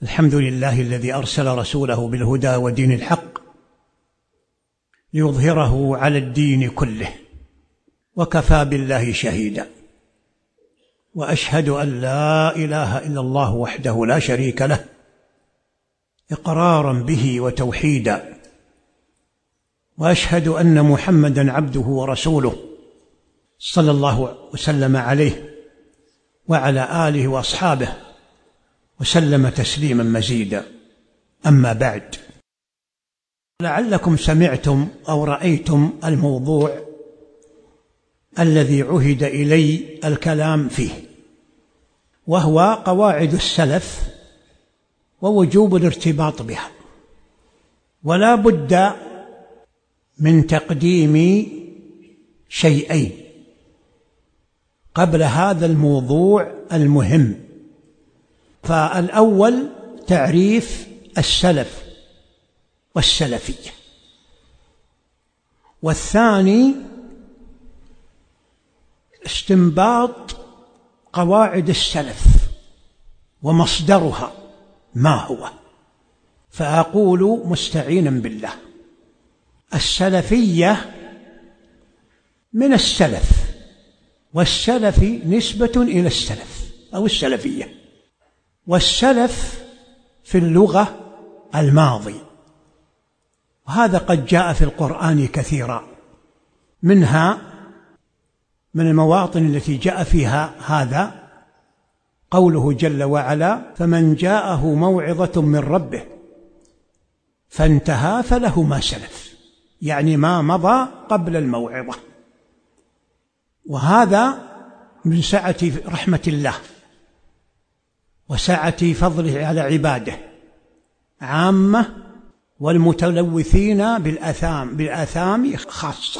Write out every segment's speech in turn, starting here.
الحمد لله الذي أرسل رسوله بالهدى ودين الحق ليظهره على الدين كله، وكفى بالله شهيدا، وأشهد أن لا إله إلا الله وحده لا شريك له إقرارا به وتوحيدا، وأشهد أن محمدا عبده ورسوله صلى الله وسلم عليه وعلى آله وأصحابه وسلم تسليما مزيدا. أما بعد، لعلكم سمعتم أو رأيتم الموضوع الذي عهد إلي الكلام فيه، وهو قواعد السلف ووجوب الارتباط بها. ولا بد من تقديم شيئين قبل هذا الموضوع المهم. فالأول تعريف السلف والسلفية، والثاني استنباط قواعد السلف ومصدرها ما هو. فأقول مستعينا بالله: السلفية من السلف، والسلف نسبة إلى السلف أو السلفية، والسلف في اللغة الماضي، وهذا قد جاء في القرآن كثيرا. منها من المواطن التي جاء فيها هذا قوله جل وعلا: فمن جاءه موعظة من ربه فانتهى فله ما سلف، يعني ما مضى قبل الموعظة. وهذا من سعة رحمة الله وسعة فضله على عباده عامة، والمتلوثين بالآثام خاصة،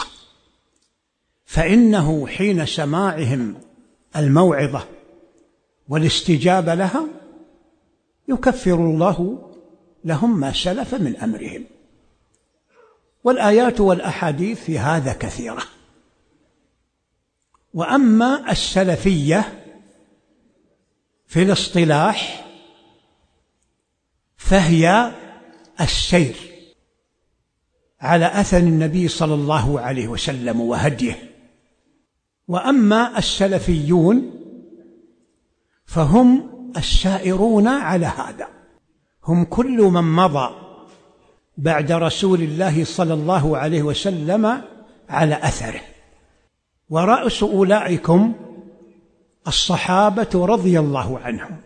فإنه حين سماعهم الموعظة والاستجابة لها يكفر الله لهم ما سلف من أمرهم. والآيات والأحاديث في هذا كثيرة. وأما السلفية في الاصطلاح فهي السير على أثر النبي صلى الله عليه وسلم وهديه. وأما السلفيون فهم السائرون على هذا، هم كل من مضى بعد رسول الله صلى الله عليه وسلم على أثره. ورأس أولئكم الصحابة رضي الله عنهم،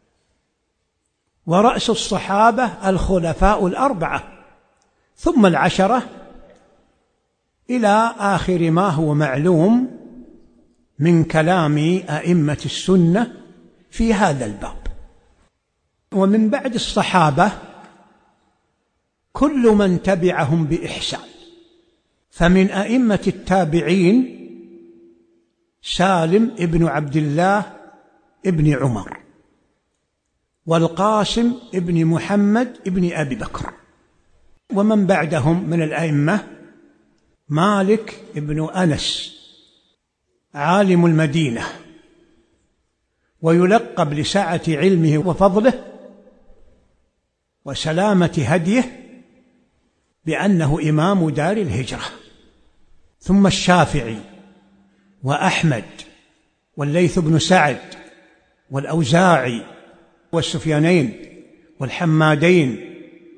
ورأس الصحابة الخلفاء الأربعة، ثم العشرة إلى آخر ما هو معلوم من كلام أئمة السنة في هذا الباب. ومن بعد الصحابة كل من تبعهم بإحسان، فمن أئمة التابعين سالم ابن عبد الله ابن عمر، والقاسم ابن محمد ابن أبي بكر. ومن بعدهم من الأئمة مالك ابن أنس عالم المدينة، ويلقب لسعة علمه وفضله وسلامة هديه بأنه إمام دار الهجرة. ثم الشافعي وأحمد والليث بن سعد والأوزاعي والسفيانين والحمادين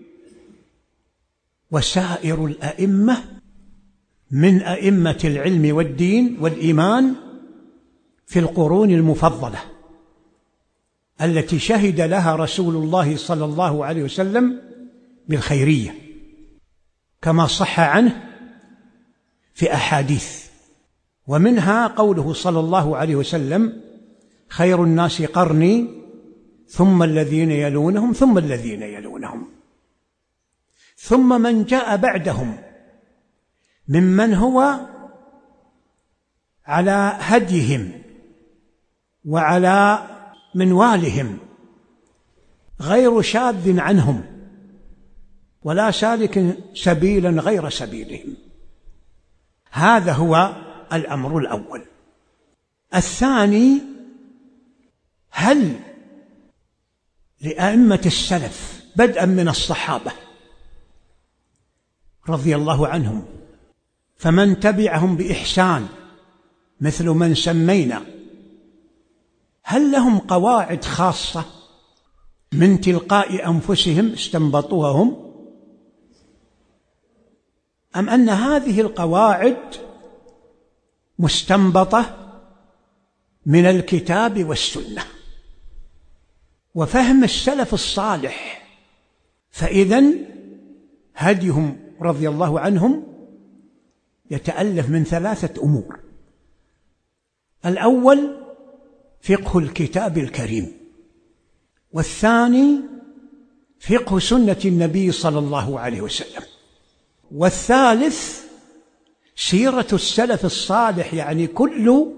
وسائر الأئمة من أئمة العلم والدين والإيمان في القرون المفضلة التي شهد لها رسول الله صلى الله عليه وسلم بالخيرية، كما صح عنه في أحاديث. ومنها قوله صلى الله عليه وسلم: خير الناس قرني ثم الذين يلونهم ثم الذين يلونهم، ثم من جاء بعدهم ممن هو على هديهم وعلى منوالهم غير شاذ عنهم ولا سالك سبيلا غير سبيلهم. هذا هو الأمر الأول. الثاني: هل لأئمة السلف بدءا من الصحابة رضي الله عنهم، فمن تبعهم بإحسان مثل من سمينا، هل لهم قواعد خاصة من تلقاء أنفسهم استنبطوها هم، أم أن هذه القواعد مستنبطة من الكتاب والسنة وفهم السلف الصالح؟ فإذن هديهم رضي الله عنهم يتألف من 3 أمور: الأول فقه الكتاب الكريم، والثاني فقه سنة النبي صلى الله عليه وسلم، والثالث سيرة السلف الصالح، يعني كل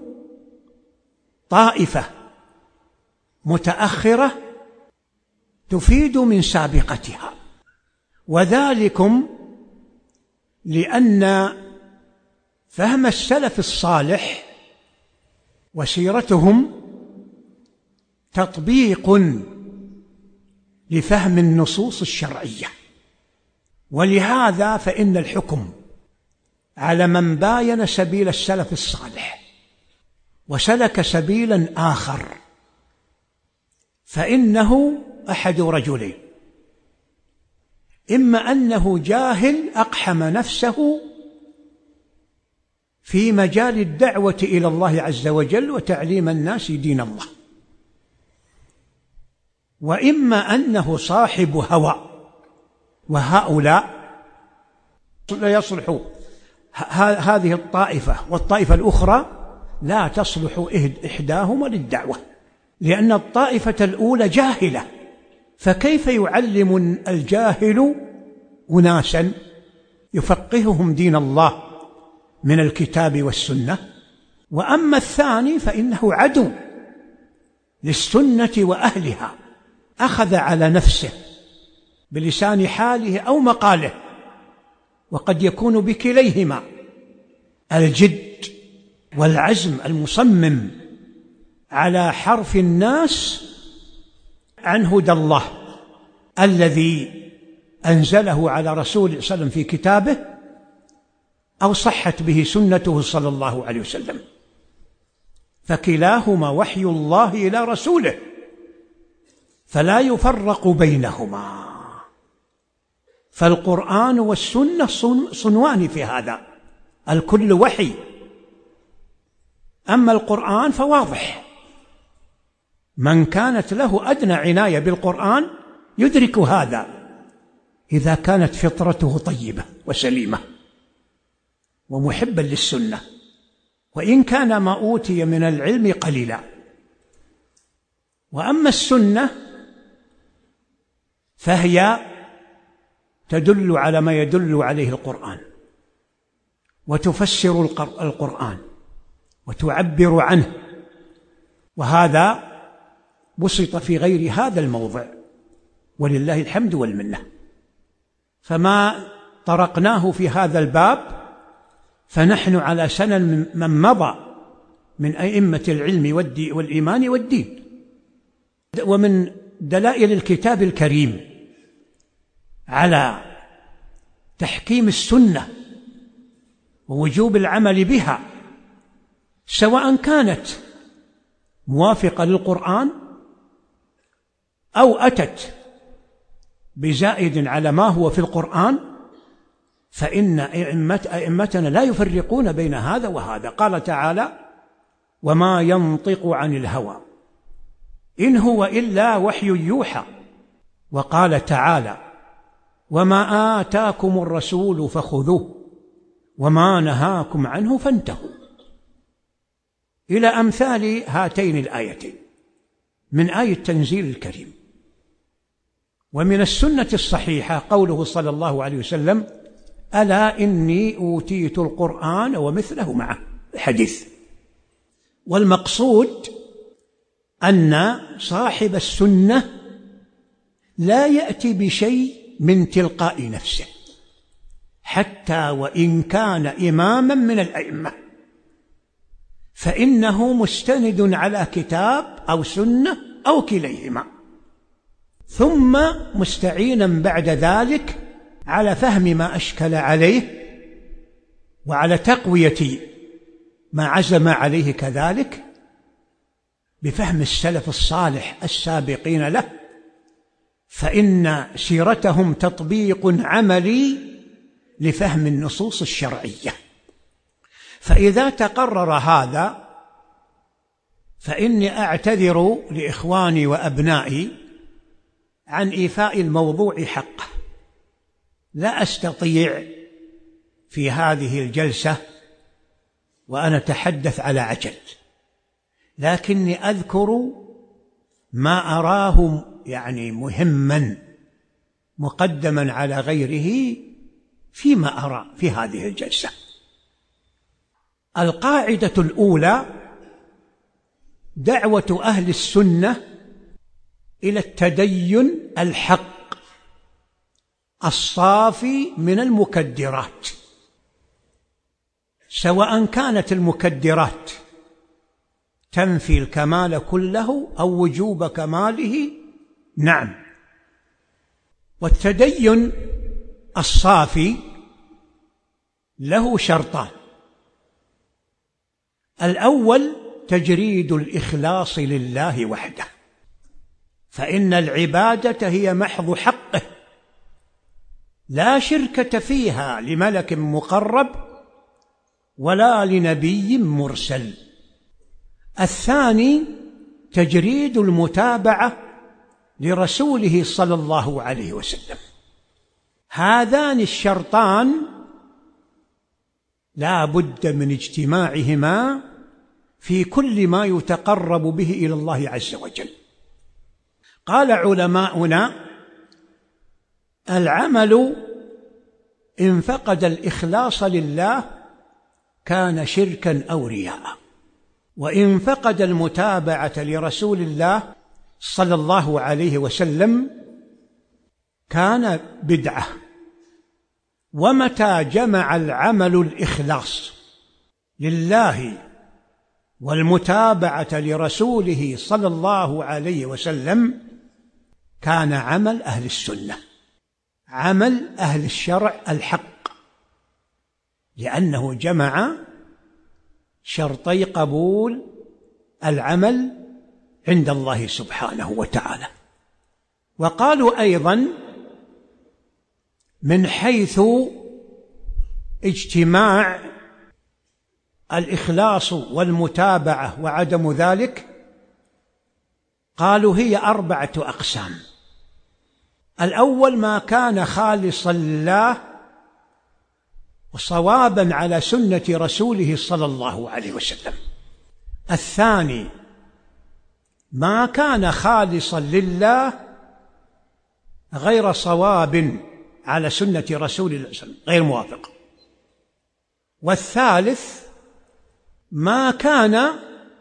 طائفة متأخرة تفيد من سابقتها، وذلكم لأن فهم السلف الصالح وسيرتهم تطبيق لفهم النصوص الشرعية، ولهذا فإن الحكم على من باين سبيل السلف الصالح وسلك سبيلا آخر فإنه أحد رجلين: إما أنه جاهل أقحم نفسه في مجال الدعوة إلى الله عز وجل وتعليم الناس دين الله، وإما أنه صاحب هوى، وهؤلاء لا يصلح هذه الطائفة والطائفة الأخرى لا تصلح إحداهما للدعوة، لأن الطائفة الأولى جاهلة، فكيف يعلم الجاهل أناسا يفقههم دين الله من الكتاب والسنة؟ وأما الثاني فإنه عدو للسنة وأهلها، أخذ على نفسه بلسان حاله أو مقاله، وقد يكون بكليهما الجد والعزم المصمم على حرف الناس عن هدى الله الذي أنزله على رسوله صلى الله عليه وسلم في كتابه أو صحت به سنته صلى الله عليه وسلم، فكلاهما وحي الله إلى رسوله فلا يفرق بينهما، فالقرآن والسنة صنوان في هذا، الكل وحي. أما القرآن فواضح، من كانت له أدنى عناية بالقرآن يدرك هذا إذا كانت فطرته طيبة وسليمة ومحبا للسنة، وإن كان ما أوتي من العلم قليلا. وأما السنة فهي تدل على ما يدل عليه القرآن، وتفسر القرآن وتعبر عنه، وهذا بسط في غير هذا الموضع ولله الحمد والمنة. فما طرقناه في هذا الباب فنحن على سنن من مضى من أئمة العلم والإيمان والدين. ومن دلائل الكتاب الكريم على تحكيم السنة ووجوب العمل بها، سواء كانت موافقة للقرآن أو أتت بزائد على ما هو في القرآن، فإن أئمتنا لا يفرقون بين هذا وهذا. قال تعالى: وما ينطق عن الهوى إن هو إلا وحي يوحى. وقال تعالى: وما آتاكم الرسول فخذوه وما نهاكم عنه فانتهوا، إلى أمثال هاتين الآيتين من آية التنزيل الكريم. ومن السنة الصحيحة قوله صلى الله عليه وسلم: ألا إني أوتيت القرآن ومثله معه، الحديث. والمقصود أن صاحب السنة لا يأتي بشيء من تلقاء نفسه، حتى وإن كان إماما من الأئمة، فإنه مستند على كتاب أو سنة أو كليهما. ثم مستعينا بعد ذلك على فهم ما أشكل عليه وعلى تقوية ما عزم عليه كذلك بفهم السلف الصالح السابقين له، فإن سيرتهم تطبيق عملي لفهم النصوص الشرعية. فإذا تقرر هذا فإني أعتذر لإخواني وأبنائي عن إيفاء الموضوع حقه، لا أستطيع في هذه الجلسة وأنا أتحدث على عجل، لكني أذكر ما أراه مهما مقدما على غيره فيما أرى في هذه الجلسة. القاعدة الأولى: دعوة أهل السنة إلى التدين الحق الصافي من المكدرات، سواء كانت المكدرات تنفي الكمال كله أو وجوب كماله. نعم، والتدين الصافي له شرطان: الأول تجريد الإخلاص لله وحده، فإن العبادة هي محض حقه لا شركة فيها لملك مقرب ولا لنبي مرسل. الثاني تجريد المتابعة لرسوله صلى الله عليه وسلم. هذان الشرطان لا بد من اجتماعهما في كل ما يتقرب به إلى الله عز وجل. قال علماؤنا: العمل إن فقد الإخلاص لله كان شركا أو رياء، وإن فقد المتابعة لرسول الله صلى الله عليه وسلم كان بدعة. ومتى جمع العمل الإخلاص لله والمتابعة لرسوله صلى الله عليه وسلم كان عمل أهل السنة، عمل أهل الشرع الحق، لأنه جمع شرطي قبول العمل عند الله سبحانه وتعالى. وقالوا أيضا: من حيث اجتماع الإخلاص والمتابعة وعدم ذلك، قالوا هي 4 أقسام: الأول ما كان خالصا لله وصوابا على سنة رسوله صلى الله عليه وسلم. الثاني ما كان خالصا لله غير صواب على سنة رسول الله صلى الله عليه وسلم، غير موافق. والثالث ما كان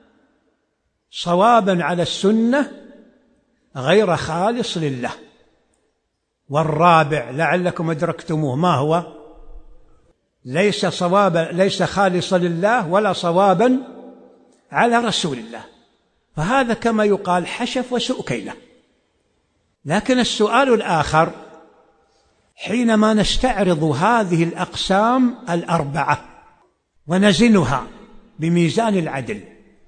صوابا على السنة غير خالص لله. والرابع لعلكم أدركتموه، ما هو؟ ليس خالصا لله ولا صوابا على رسول الله، فهذا كما يقال حشف وسوء كيله. لكن السؤال الآخر: حينما نستعرض هذه الأقسام 4 ونزنها بميزان العدل،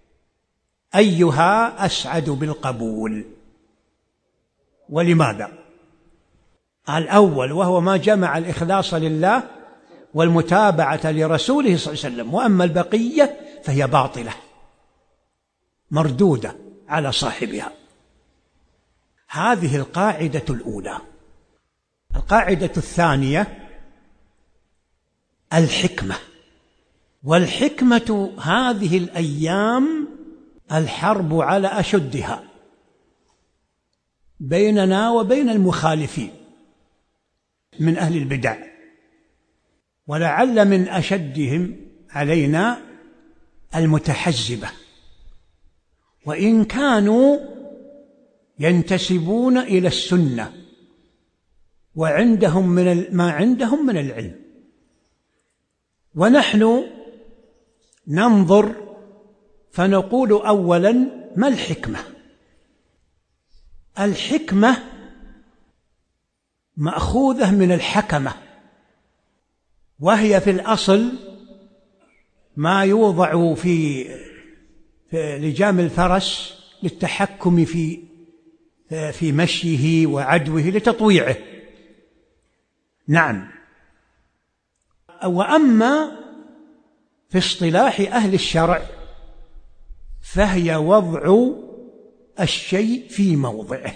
أيها أسعد بالقبول؟ ولماذا؟ الأول وهو ما جمع الإخلاص لله والمتابعة لرسوله صلى الله عليه وسلم، وأما البقية فهي باطلة مردودة على صاحبها. هذه القاعدة الأولى. القاعدة الثانية: الحكمة. والحكمة هذه الأيام الحرب على أشدها بيننا وبين المخالفين من أهل البدع، ولعل من أشدهم علينا المتحزبة، وإن كانوا ينتسبون إلى السنة وعندهم ما عندهم من العلم. ونحن ننظر فنقول أولا: ما الحكمة؟ الحكمة مأخوذة من الحكمة، وهي في الأصل ما يوضع في لجام الفرس للتحكم في مشيه وعدوه لتطويعه. نعم. وأما في اصطلاح أهل الشرع فهي وضع الشيء في موضعه.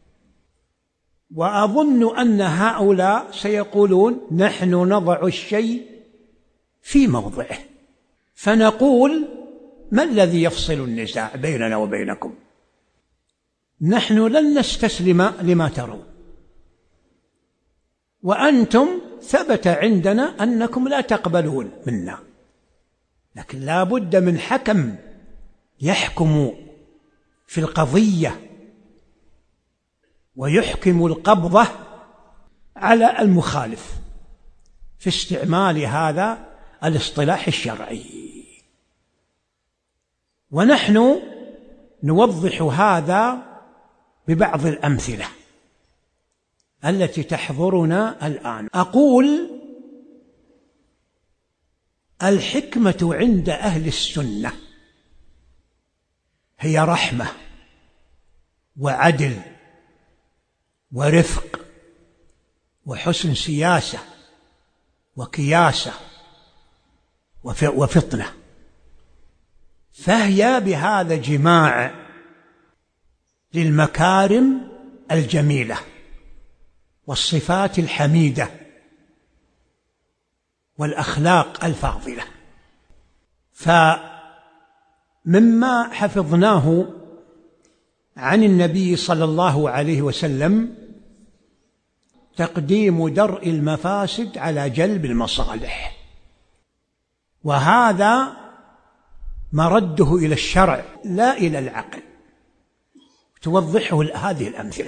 وأظن أن هؤلاء سيقولون نحن نضع الشيء في موضعه، فنقول ما الذي يفصل النزاع بيننا وبينكم؟ نحن لن نستسلم لما ترون، وأنتم ثبت عندنا أنكم لا تقبلون منا، لكن لا بد من حكم يحكم في القضية ويحكم القبضة على المخالف في استعمال هذا الاصطلاح الشرعي. ونحن نوضح هذا ببعض الأمثلة التي تحضرنا الآن. أقول الحكمة عند أهل السنة هي رحمة وعدل ورفق وحسن سياسة وكياسة وفطنة، فهي بهذا جماع للمكارم الجميلة والصفات الحميدة والأخلاق الفاضلة. فمما حفظناه عن النبي صلى الله عليه وسلم تقديم درء المفاسد على جلب المصالح، وهذا مرده إلى الشرع لا إلى العقل، توضحه هذه الأمثلة.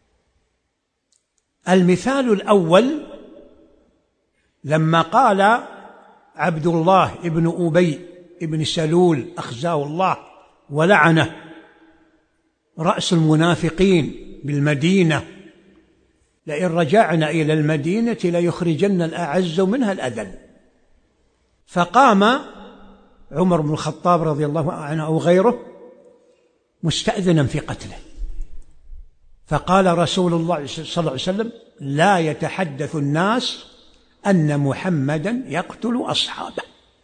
المثال الأول لما قال عبد الله ابن أبي ابن سلول أخزاه الله ولعنه رأس المنافقين بالمدينة: لئن رجعنا إلى المدينة ليخرجن الأعز منها الأذل. فقام عمر بن الخطاب رضي الله عنه أو غيره مستأذنا في قتله، فقال رسول الله صلى الله عليه وسلم: لا يتحدث الناس أن محمدا يقتل أصحابه.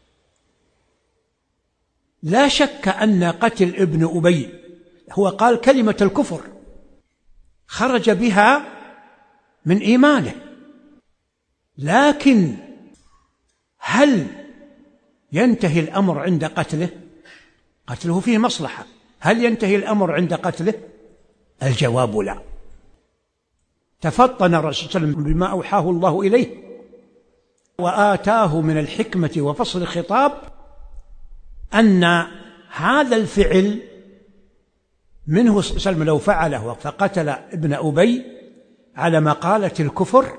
لا شك أن قتل ابن أبي هو قال كلمة الكفر خرج بها من إيمانه، لكن هل ينتهي الأمر عند قتله؟ قتله فيه مصلحة. هل ينتهي الأمر عند قتله؟ الجواب لا. تفطن الرسول صلى الله عليه وسلم بما أوحاه الله إليه وآتاه من الحكمة وفصل الخطاب أن هذا الفعل منه صلى الله عليه وسلم لو فعله فقتل ابن أبي على مقالة الكفر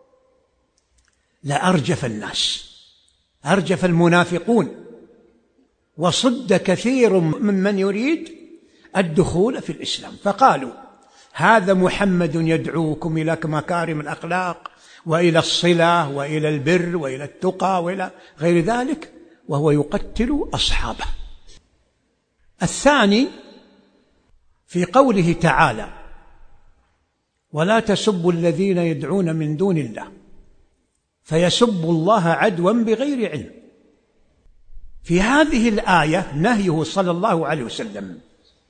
لأرجف الناس، أرجف المنافقون، وصد كثير ممن يريد الدخول في الإسلام، فقالوا: هذا محمد يدعوكم إلى مكارم الأخلاق وإلى الصلة وإلى البر وإلى التقى وإلى غير ذلك، وهو يقتل أصحابه. الثاني في قوله تعالى: ولا تسبوا الذين يدعون من دون الله فيسبوا الله عدوا بغير علم. في هذه الآية نهيه صلى الله عليه وسلم،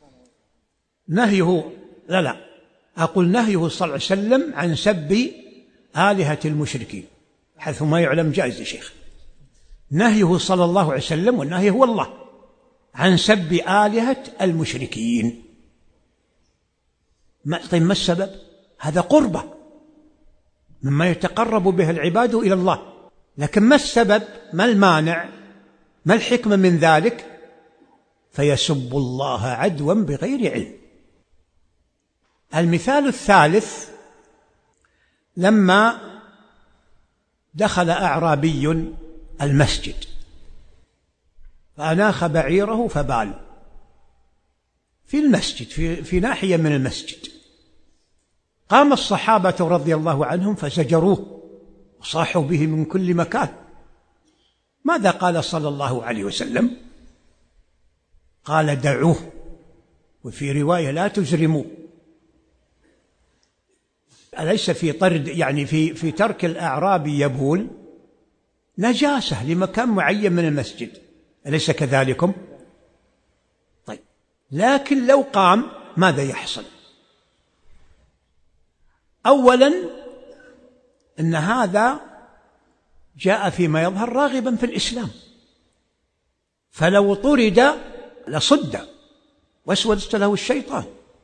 نهيه نهيه صلى الله عليه وسلم عن سب آلهة المشركين، حيث ما يعلم جائز يا شيخ. نهيه صلى الله عليه وسلم، والنهي هو الله، عن سب آلهة المشركين. طيب ما السبب؟ هذا قربة مما يتقرب به العباد إلى الله، لكن ما السبب؟ ما المانع؟ ما الحكمة من ذلك؟ فيسب الله عدوا بغير علم. المثال الثالث لما دخل أعرابي المسجد فأناخ بعيره فبال في المسجد، في ناحية من المسجد، قام الصحابة رضي الله عنهم فزجروه وصاحوا به من كل مكان. ماذا قال صلى الله عليه وسلم؟ قال دعوه، وفي رواية لا تجرموا. أليس في طرد يعني في ترك الأعرابي يبول نجاسة لمكان معين من المسجد، أليس كذلكم؟ طيب، لكن لو قام ماذا يحصل؟ أولا إن هذا جاء فيما يظهر راغبا في الإسلام، فلو طرد لصد وسوس له الشيطان.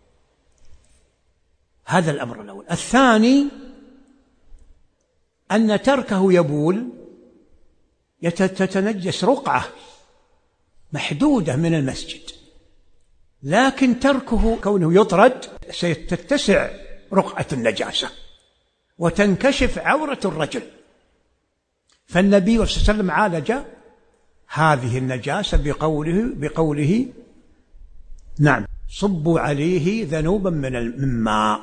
هذا الأمر الأول. الثاني أن تركه يبول تتنجس رقعة محدودة من المسجد، لكن تركه كونه يطرد ستتسع رقعة النجاسة وتنكشف عورة الرجل. فالنبي صلى الله عليه وسلم عالج هذه النجاسة بقوله نعم صبوا عليه ذنوبا من ماء.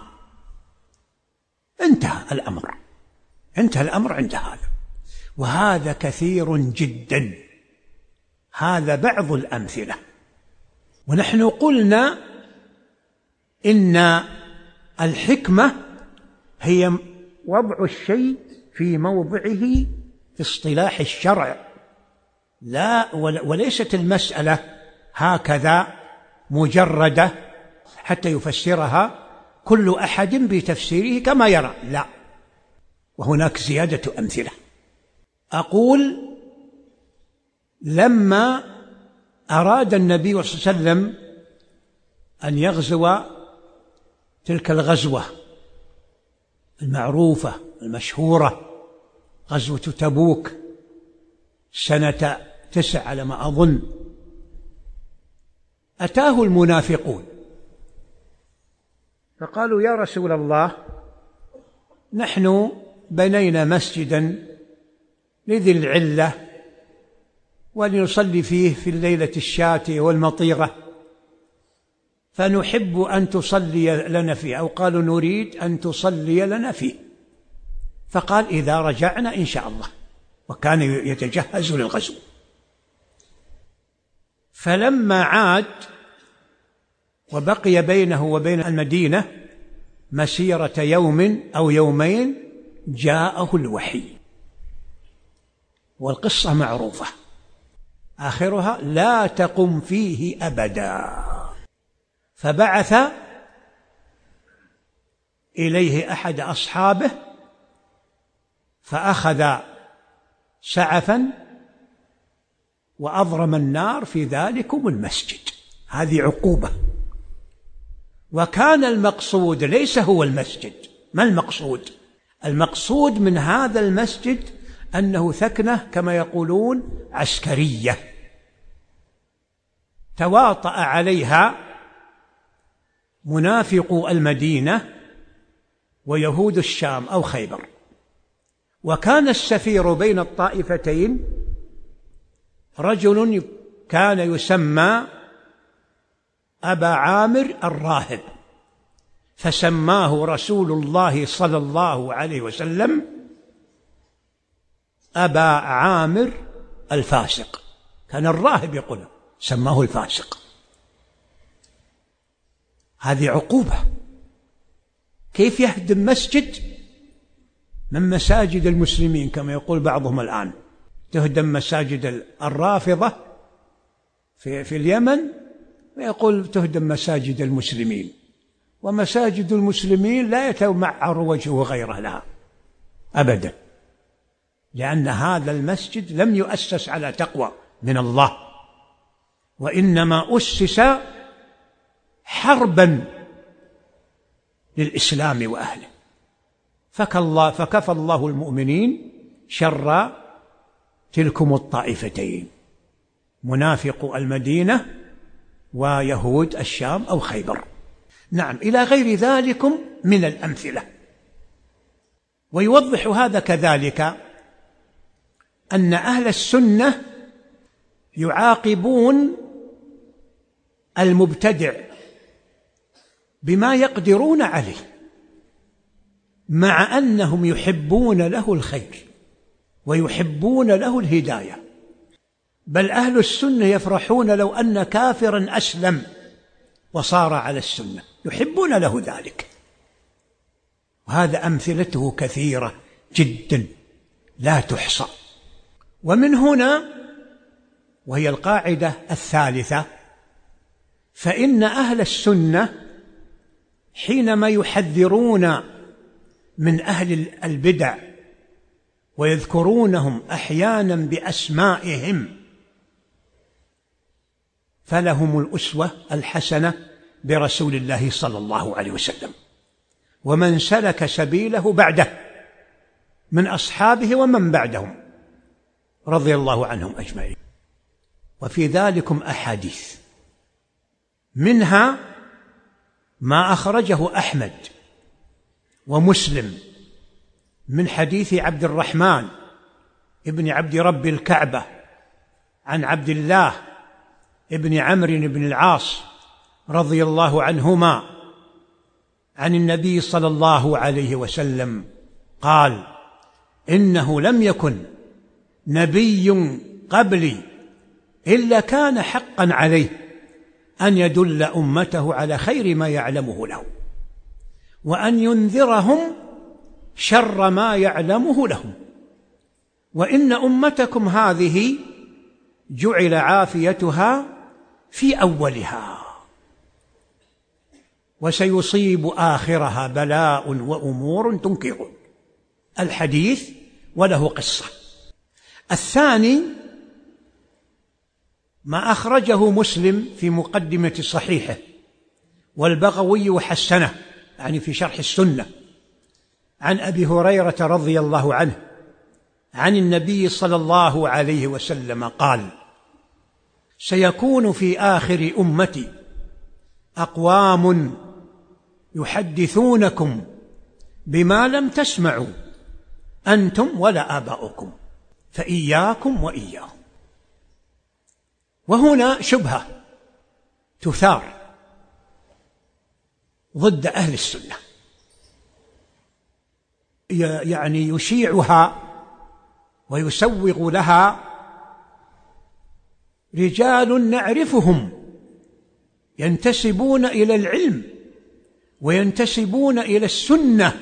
انتهى الأمر عند هذا، وهذا كثير جدا. هذا بعض الأمثلة. ونحن قلنا إن الحكمة هي وضع الشيء في موضعه في اصطلاح الشرع، وليست المسألة هكذا مجردة حتى يفسرها كل أحد بتفسيره كما يرى، لا، وهناك زيادة أمثلة. أقول لما أراد النبي صلى الله عليه وسلم أن يغزو تلك الغزوة المعروفة المشهورة، غزوة تبوك سنة 9 على ما أظن، أتاه المنافقون فقالوا يا رسول الله نحن بنينا مسجدا لذي العلة ولنصلي فيه في الليلة الشاتية والمطيرة، فنحب أن تصلي لنا فيه، أو قالوا نريد أن تصلي لنا فيه. فقال إذا رجعنا إن شاء الله، وكان يتجهز للغزو. فلما عاد وبقي بينه وبين المدينة مسيرة يوم أو يومين جاءه الوحي، والقصة معروفة آخرها لا تقم فيه أبدا. فبعث إليه أحد أصحابه فأخذ سعفا وأضرم النار في ذلكم المسجد. هذه عقوبة. وكان المقصود ليس هو المسجد. ما المقصود؟ المقصود من هذا المسجد أنه ثكنة كما يقولون عسكرية تواطأ عليها منافقو المدينة ويهود الشام أو خيبر. وكان السفير بين الطائفتين رجل كان يسمى أبا عامر الراهب، فسماه رسول الله صلى الله عليه وسلم أبا عامر الفاسق. كان الراهب يقول سماه الفاسق. هذه عقوبة. كيف يهدم مسجد من مساجد المسلمين كما يقول بعضهم الآن؟ تهدم مساجد الرافضة في اليمن، ويقول تهدم مساجد المسلمين، ومساجد المسلمين لا يتمعر وجهه غيره لها أبدا، لأن هذا المسجد لم يؤسس على تقوى من الله، وإنما أسس حربا للإسلام وأهله. فكفى الله المؤمنين شر تلكم الطائفتين، منافق المدينة ويهود الشام أو خيبر. نعم، إلى غير ذلكم من الأمثلة. ويوضح هذا كذلك أن أهل السنة يعاقبون المبتدع بما يقدرون عليه، مع أنهم يحبون له الخير ويحبون له الهداية، بل أهل السنة يفرحون لو أن كافرا أسلم وصار على السنة، يحبون له ذلك. وهذا أمثلته كثيرة جدا لا تحصى. ومن هنا، وهي القاعدة الثالثة، فإن أهل السنة حينما يحذرون من أهل البدع ويذكرونهم أحيانا بأسمائهم فلهم الأسوة الحسنة برسول الله صلى الله عليه وسلم ومن سلك سبيله بعده من أصحابه ومن بعدهم رضي الله عنهم أجمعين. وفي ذلكم أحاديث، منها ما أخرجه أحمد ومسلم من حديث عبد الرحمن ابن عبد رب الكعبة عن عبد الله ابن عمرو بن العاص رضي الله عنهما عن النبي صلى الله عليه وسلم قال: إنه لم يكن نبي قبلي إلا كان حقا عليه أن يدل أمته على خير ما يعلمه له وأن ينذرهم شر ما يعلمه لهم، وإن أمتكم هذه جعل عافيتها في أولها وسيصيب آخرها بلاء وأمور تنكرون. الحديث وله قصة. الثاني ما أخرجه مسلم في مقدمة صحيحه والبغوي حسنه، يعني في شرح السنة، عن أبي هريرة رضي الله عنه عن النبي صلى الله عليه وسلم قال: سيكون في آخر أمتي أقوام يحدثونكم بما لم تسمعوا أنتم ولا آباؤكم فإياكم وإياهم. وهنا شبهة تثار ضد أهل السنة، يعني يشيعها ويسوغ لها رجال نعرفهم ينتسبون إلى العلم وينتسبون إلى السنة،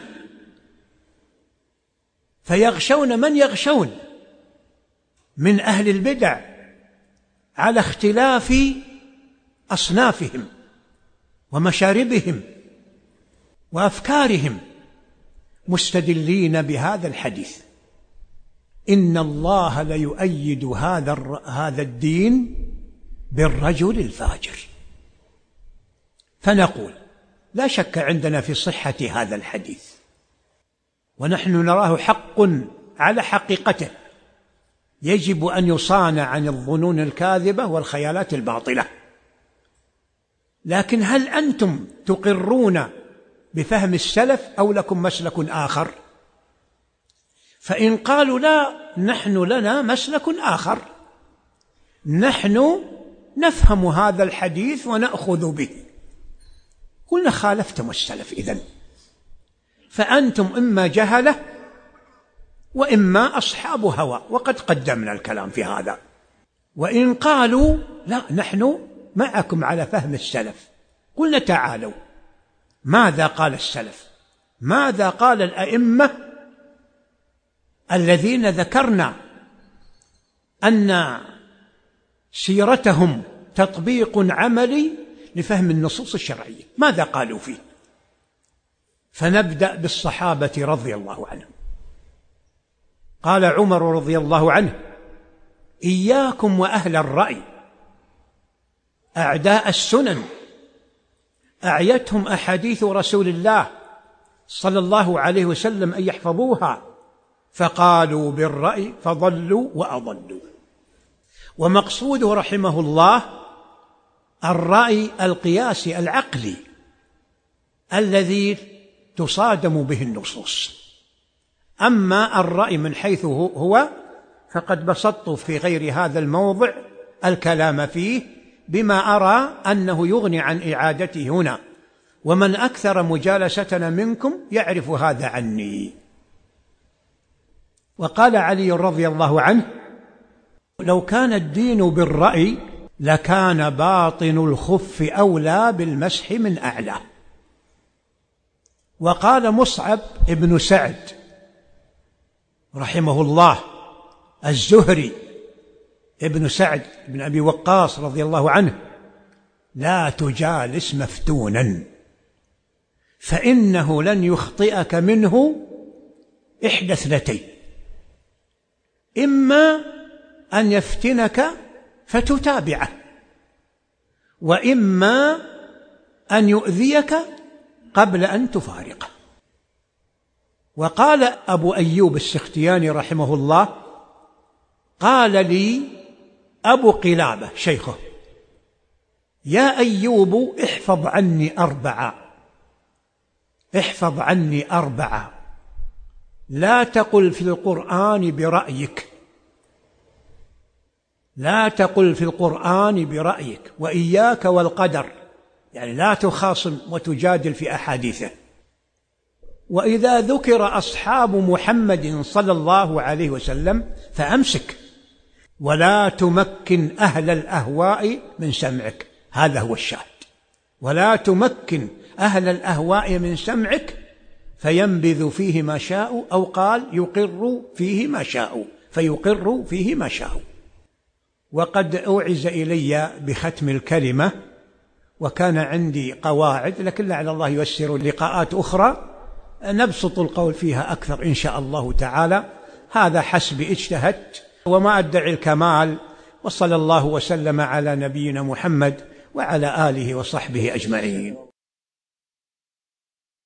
فيغشون من يغشون من أهل البدع على اختلاف أصنافهم ومشاربهم وأفكارهم، مستدلين بهذا الحديث: إن الله ليؤيد هذا الدين بالرجل الفاجر. فنقول: لا شك عندنا في صحة هذا الحديث، ونحن نراه حق على حقيقته، يجب أن يصان عن الظنون الكاذبة والخيالات الباطلة. لكن هل أنتم تقرون بفهم السلف أو لكم مسلك آخر؟ فإن قالوا: لا، نحن لنا مسلك آخر، نحن نفهم هذا الحديث ونأخذ به، قلنا: خالفتم السلف إذن، فأنتم إما جهلة وإما أصحاب هوى، وقد قدمنا الكلام في هذا. وإن قالوا: لا، نحن معكم على فهم السلف، قلنا: تعالوا، ماذا قال السلف؟ ماذا قال الأئمة الذين ذكرنا أن سيرتهم تطبيق عملي لفهم النصوص الشرعية؟ ماذا قالوا فيه؟ فنبدأ بالصحابة رضي الله عنهم. قال عمر رضي الله عنه: إياكم وأهل الرأي، أعداء السنن، أعيتهم أحاديث رسول الله صلى الله عليه وسلم أن يحفظوها، فقالوا بالرأي فضلوا وأضلوا. ومقصوده رحمه الله الرأي القياسي العقلي الذي تصادم به النصوص. أما الرأي من حيث هو فقد بسطت في غير هذا الموضع الكلام فيه، بما أرى أنه يغني عن إعادته هنا، ومن أكثر مجالستنا منكم يعرف هذا عني. وقال علي رضي الله عنه: لو كان الدين بالرأي لكان باطن الخف أولى بالمسح من أعلاه. وقال مصعب بن سعد رحمه الله الزهري ابن سعد بن أبي وقاص رضي الله عنه: لا تجالس مفتونا فإنه لن يخطئك منه إحدى اثنتين: إما أن يفتنك فتتابعه، وإما أن يؤذيك قبل أن تفارقه. وقال أبو أيوب السختياني رحمه الله: قال لي أبو قلابة شيخه: يا أيوب احفظ عني أربعة، لا تقل في القرآن برأيك، وإياك والقدر، يعني لا تخاصم وتجادل في أحاديثه. وإذا ذكر أصحاب محمد صلى الله عليه وسلم فأمسك، ولا تمكن أهل الأهواء من سمعك. هذا هو الشاهد: ولا تمكن أهل الأهواء من سمعك فينبذ فيه ما شاء، أو قال يقر فيه ما شاء فيقر فيه ما شاء. وقد أوعز إلي بختم الكلمة، وكان عندي قواعد، لكن لعل الله ييسر لقاءات أخرى نبسط القول فيها أكثر إن شاء الله تعالى. هذا حسب اجتهدت وما أدعي الكمال، وصلى الله وسلم على نبينا محمد وعلى آله وصحبه أجمعين.